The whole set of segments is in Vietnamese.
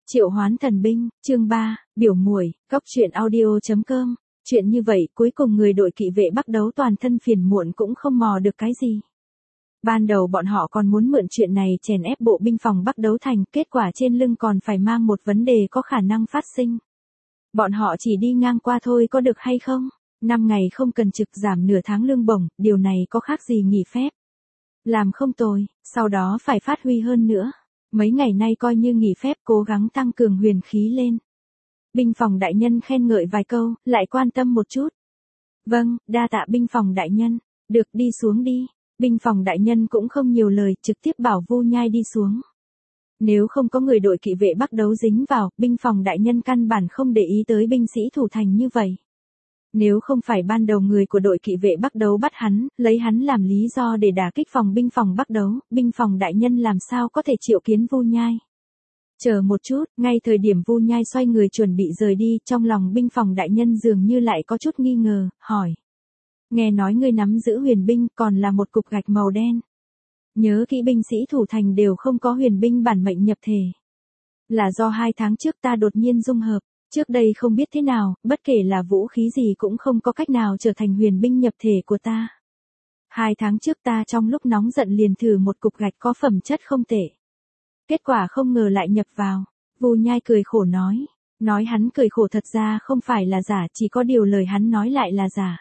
Triệu Hoán Thần Binh, chương 3, biểu muội, cóc truyện audio.com. Chuyện như vậy, cuối cùng người đội kỵ vệ Bắc Đấu toàn thân phiền muộn cũng không mò được cái gì. Ban đầu bọn họ còn muốn mượn chuyện này chèn ép bộ binh phòng Bắc Đấu thành, kết quả trên lưng còn phải mang một vấn đề có khả năng phát sinh. Bọn họ chỉ đi ngang qua thôi có được hay không? 5 ngày không cần trực, giảm nửa tháng lương bổng, điều này có khác gì nghỉ phép. Làm không tồi, sau đó phải phát huy hơn nữa. Mấy ngày nay coi như nghỉ phép, cố gắng tăng cường huyền khí lên. Binh phòng đại nhân khen ngợi vài câu, lại quan tâm một chút. Vâng, đa tạ binh phòng đại nhân. Được, đi xuống đi. Binh phòng đại nhân cũng không nhiều lời, trực tiếp bảo Vu Nhai đi xuống. Nếu không có người đội kỵ vệ Bắc Đấu dính vào, binh phòng đại nhân căn bản không để ý tới binh sĩ thủ thành như vậy. Nếu không phải ban đầu người của đội kỵ vệ Bắc Đấu bắt hắn, lấy hắn làm lý do để đả kích phòng binh phòng Bắc Đấu, binh phòng đại nhân làm sao có thể triệu kiến Vu Nhai. Chờ một chút, ngay thời điểm Vu Nhai xoay người chuẩn bị rời đi, trong lòng binh phòng đại nhân dường như lại có chút nghi ngờ, hỏi. Nghe nói ngươi nắm giữ huyền binh còn là một cục gạch màu đen. Nhớ kỹ binh sĩ thủ thành đều không có huyền binh bản mệnh nhập thể. Là do 2 tháng trước ta đột nhiên dung hợp. Trước đây không biết thế nào, bất kể là vũ khí gì cũng không có cách nào trở thành huyền binh nhập thể của ta. 2 tháng trước ta trong lúc nóng giận liền thử một cục gạch có phẩm chất không tệ. Kết quả không ngờ lại nhập vào. Vu Nhai cười khổ nói. Nói hắn cười khổ thật ra không phải là giả, chỉ có điều lời hắn nói lại là giả.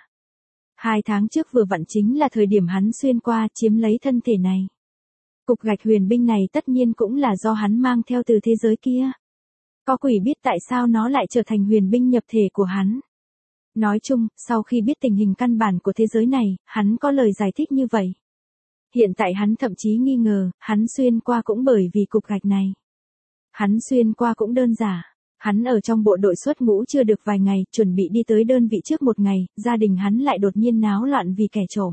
2 tháng trước vừa vặn chính là thời điểm hắn xuyên qua chiếm lấy thân thể này. Cục gạch huyền binh này tất nhiên cũng là do hắn mang theo từ thế giới kia. Có quỷ biết tại sao nó lại trở thành huyền binh nhập thể của hắn. Nói chung, sau khi biết tình hình căn bản của thế giới này, hắn có lời giải thích như vậy. Hiện tại hắn thậm chí nghi ngờ, hắn xuyên qua cũng bởi vì cục gạch này. Hắn xuyên qua cũng đơn giản. Hắn ở trong bộ đội xuất ngũ chưa được vài ngày, chuẩn bị đi tới đơn vị trước một ngày, gia đình hắn lại đột nhiên náo loạn vì kẻ trộm.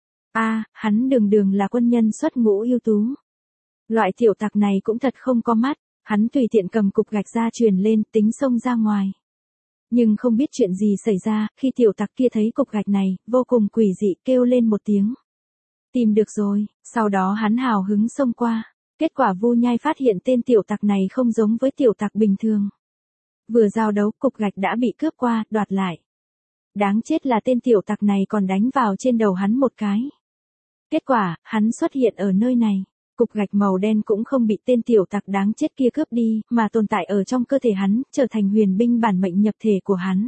Hắn đường là quân nhân xuất ngũ ưu tú. Loại tiểu tặc này cũng thật không có mắt. Hắn tùy tiện cầm cục gạch ra truyền lên, tính xông ra ngoài. Nhưng không biết chuyện gì xảy ra, khi tiểu tặc kia thấy cục gạch này, vô cùng quỷ dị, kêu lên một tiếng. Tìm được rồi, sau đó hắn hào hứng xông qua. Kết quả Vu Nhai phát hiện tên tiểu tặc này không giống với tiểu tặc bình thường. Vừa giao đấu, cục gạch đã bị cướp qua, đoạt lại. Đáng chết là tên tiểu tặc này còn đánh vào trên đầu hắn một cái. Kết quả, hắn xuất hiện ở nơi này. Cục gạch màu đen cũng không bị tên tiểu tặc đáng chết kia cướp đi, mà tồn tại ở trong cơ thể hắn, trở thành huyền binh bản mệnh nhập thể của hắn.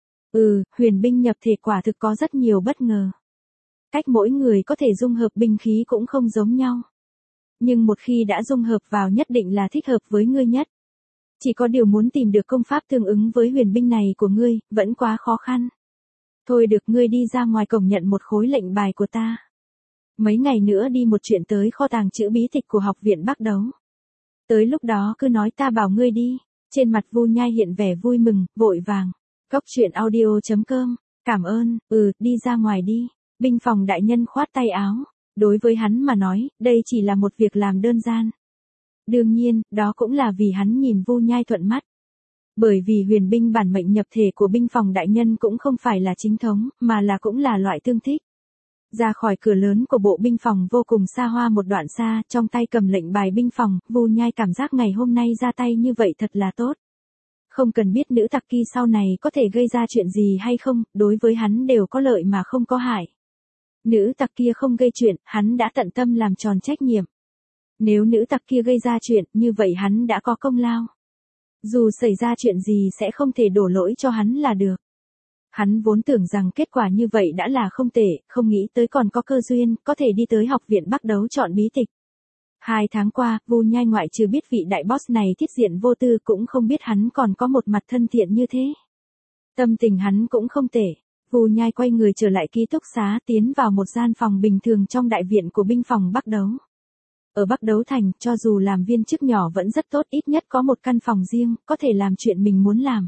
Huyền binh nhập thể quả thực có rất nhiều bất ngờ. Cách mỗi người có thể dung hợp binh khí cũng không giống nhau. Nhưng một khi đã dung hợp vào nhất định là thích hợp với ngươi nhất. Chỉ có điều muốn tìm được công pháp tương ứng với huyền binh này của ngươi, vẫn quá khó khăn. Thôi được, ngươi đi ra ngoài cổng nhận một khối lệnh bài của ta. Mấy ngày nữa đi một chuyện tới kho tàng chữ bí tịch của học viện Bắc Đấu. Tới lúc đó cứ nói ta bảo ngươi đi. Trên mặt Vu Nhai hiện vẻ vui mừng, vội vàng. Cóc truyện audio.com. Cảm ơn, đi ra ngoài đi. Binh phòng đại nhân khoát tay áo. Đối với hắn mà nói, đây chỉ là một việc làm đơn giản. Đương nhiên, đó cũng là vì hắn nhìn Vu Nhai thuận mắt. Bởi vì huyền binh bản mệnh nhập thể của binh phòng đại nhân cũng không phải là chính thống, mà là cũng là loại tương thích. Ra khỏi cửa lớn của bộ binh phòng vô cùng xa hoa một đoạn xa, trong tay cầm lệnh bài binh phòng, Vu Nhai cảm giác ngày hôm nay ra tay như vậy thật là tốt. Không cần biết nữ tặc kia sau này có thể gây ra chuyện gì hay không, đối với hắn đều có lợi mà không có hại. Nữ tặc kia không gây chuyện, hắn đã tận tâm làm tròn trách nhiệm. Nếu nữ tặc kia gây ra chuyện, như vậy hắn đã có công lao. Dù xảy ra chuyện gì sẽ không thể đổ lỗi cho hắn là được. Hắn vốn tưởng rằng kết quả như vậy đã là không tệ, không nghĩ tới còn có cơ duyên, có thể đi tới học viện Bắc Đấu chọn bí tịch. 2 tháng qua, Vu Nhai ngoại trừ biết vị đại boss này thiết diện vô tư cũng không biết hắn còn có một mặt thân thiện như thế. Tâm tình hắn cũng không tệ. Vu Nhai quay người trở lại ký túc xá, tiến vào một gian phòng bình thường trong đại viện của binh phòng Bắc Đấu. Ở Bắc Đấu thành, cho dù làm viên chức nhỏ vẫn rất tốt, ít nhất có một căn phòng riêng, có thể làm chuyện mình muốn làm.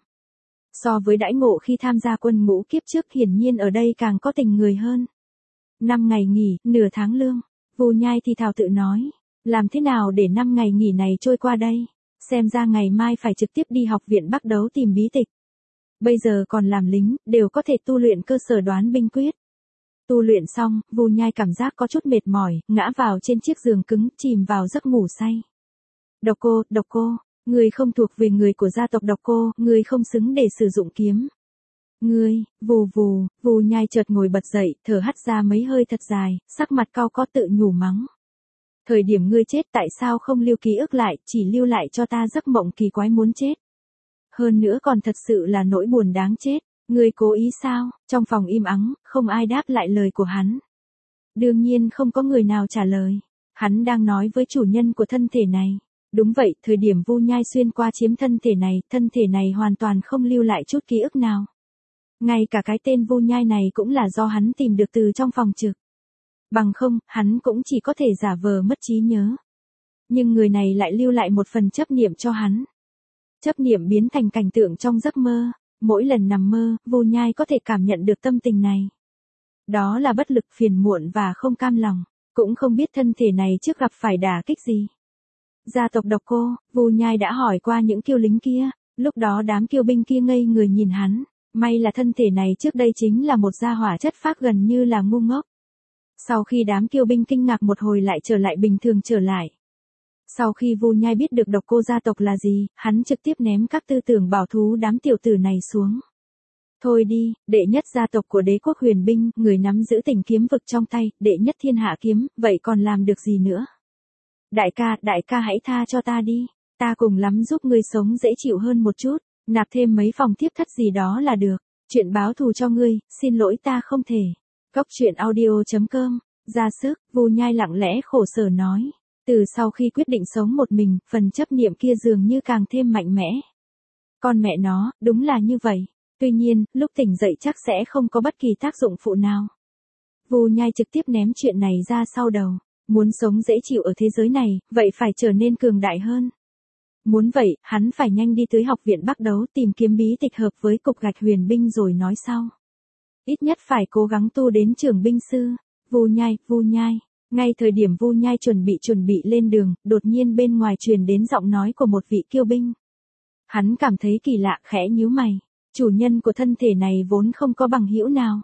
So với đãi ngộ khi tham gia quân ngũ kiếp trước, hiển nhiên ở đây càng có tình người hơn. 5 ngày nghỉ, nửa tháng lương. Vu Nhai thì thào tự nói. Làm thế nào để 5 ngày nghỉ này trôi qua đây? Xem ra ngày mai phải trực tiếp đi học viện Bắc Đấu tìm bí tịch. Bây giờ còn làm lính, đều có thể tu luyện cơ sở đoán binh quyết. Tu luyện xong, Vu Nhai cảm giác có chút mệt mỏi, ngã vào trên chiếc giường cứng, chìm vào giấc ngủ say. Độc cô, Ngươi không thuộc về người của gia tộc Độc Cô, ngươi không xứng để sử dụng kiếm. Ngươi, vù vù, Vu Nhai chợt ngồi bật dậy, thở hắt ra mấy hơi thật dài, sắc mặt cau có tự nhủ mắng. Thời điểm ngươi chết tại sao không lưu ký ức lại, chỉ lưu lại cho ta giấc mộng kỳ quái muốn chết. Hơn nữa còn thật sự là nỗi buồn đáng chết, ngươi cố ý sao? Trong phòng im ắng, không ai đáp lại lời của hắn. Đương nhiên không có người nào trả lời. Hắn đang nói với chủ nhân của thân thể này. Đúng vậy, thời điểm Vu Nhai xuyên qua chiếm thân thể này hoàn toàn không lưu lại chút ký ức nào. Ngay cả cái tên Vu Nhai này cũng là do hắn tìm được từ trong phòng trực. Bằng không, hắn cũng chỉ có thể giả vờ mất trí nhớ. Nhưng người này lại lưu lại một phần chấp niệm cho hắn. Chấp niệm biến thành cảnh tượng trong giấc mơ. Mỗi lần nằm mơ, Vu Nhai có thể cảm nhận được tâm tình này. Đó là bất lực, phiền muộn và không cam lòng. Cũng không biết thân thể này trước gặp phải đả kích gì. Gia tộc Độc Cô, Vu Nhai đã hỏi qua những kiêu lính kia. Lúc đó đám kiêu binh kia ngây người nhìn hắn. May là thân thể này trước đây chính là một gia hỏa chất phác gần như là ngu ngốc. Sau khi đám kiêu binh kinh ngạc một hồi lại trở lại bình thường trở lại. Sau khi Vu Nhai biết được Độc Cô gia tộc là gì, hắn trực tiếp ném các tư tưởng bảo thú đám tiểu tử này xuống. Thôi đi, đệ nhất gia tộc của đế quốc huyền binh, người nắm giữ tỉnh kiếm vực trong tay, đệ nhất thiên hạ kiếm, vậy còn làm được gì nữa? Đại ca hãy tha cho ta đi, ta cùng lắm giúp ngươi sống dễ chịu hơn một chút, nạp thêm mấy phòng tiếp thất gì đó là được, chuyện báo thù cho ngươi, xin lỗi ta không thể. Cốc truyện audio.com, ra sức, Vu Nhai lặng lẽ khổ sở nói. Từ sau khi quyết định sống một mình, phần chấp niệm kia dường như càng thêm mạnh mẽ. Con mẹ nó, đúng là như vậy. Tuy nhiên, lúc tỉnh dậy chắc sẽ không có bất kỳ tác dụng phụ nào. Vu Nhai trực tiếp ném chuyện này ra sau đầu. Muốn sống dễ chịu ở thế giới này, vậy phải trở nên cường đại hơn. Muốn vậy, hắn phải nhanh đi tới học viện Bắc Đấu tìm kiếm bí tịch hợp với cục gạch huyền binh rồi nói sau. Ít nhất phải cố gắng tu đến trưởng binh sư. Vu Nhai. Ngay thời điểm Vu Nhai chuẩn bị lên đường, đột nhiên bên ngoài truyền đến giọng nói của một vị kiêu binh. Hắn cảm thấy kỳ lạ, khẽ nhíu mày. Chủ nhân của thân thể này vốn không có bằng hữu nào.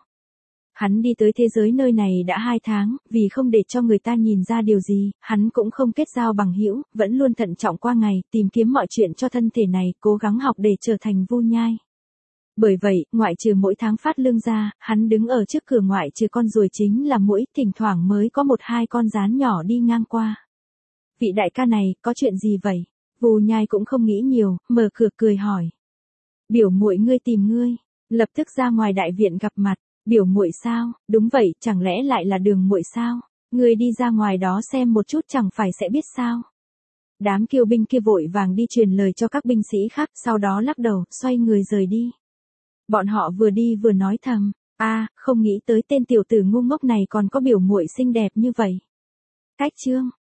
Hắn đi tới thế giới nơi này đã 2 tháng, vì không để cho người ta nhìn ra điều gì, hắn cũng không kết giao bằng hữu, vẫn luôn thận trọng qua ngày, tìm kiếm mọi chuyện cho thân thể này, cố gắng học để trở thành Vu Nhai. Bởi vậy, ngoại trừ mỗi tháng phát lương ra, hắn đứng ở trước cửa ngoại trừ con ruồi chính là muỗi, thỉnh thoảng mới có 1-2 con gián nhỏ đi ngang qua. Vị đại ca này, có chuyện gì vậy? Vu Nhai cũng không nghĩ nhiều, mở cửa cười hỏi. Biểu muội ngươi tìm ngươi, lập tức ra ngoài đại viện gặp mặt. Biểu muội sao? Đúng vậy, chẳng lẽ lại là Đường muội sao? Ngươi đi ra ngoài đó xem một chút chẳng phải sẽ biết sao? Đám kiêu binh kia vội vàng đi truyền lời cho các binh sĩ khác, sau đó lắc đầu, xoay người rời đi. Bọn họ vừa đi vừa nói thầm, không nghĩ tới tên tiểu tử ngu ngốc này còn có biểu muội xinh đẹp như vậy. Cách chương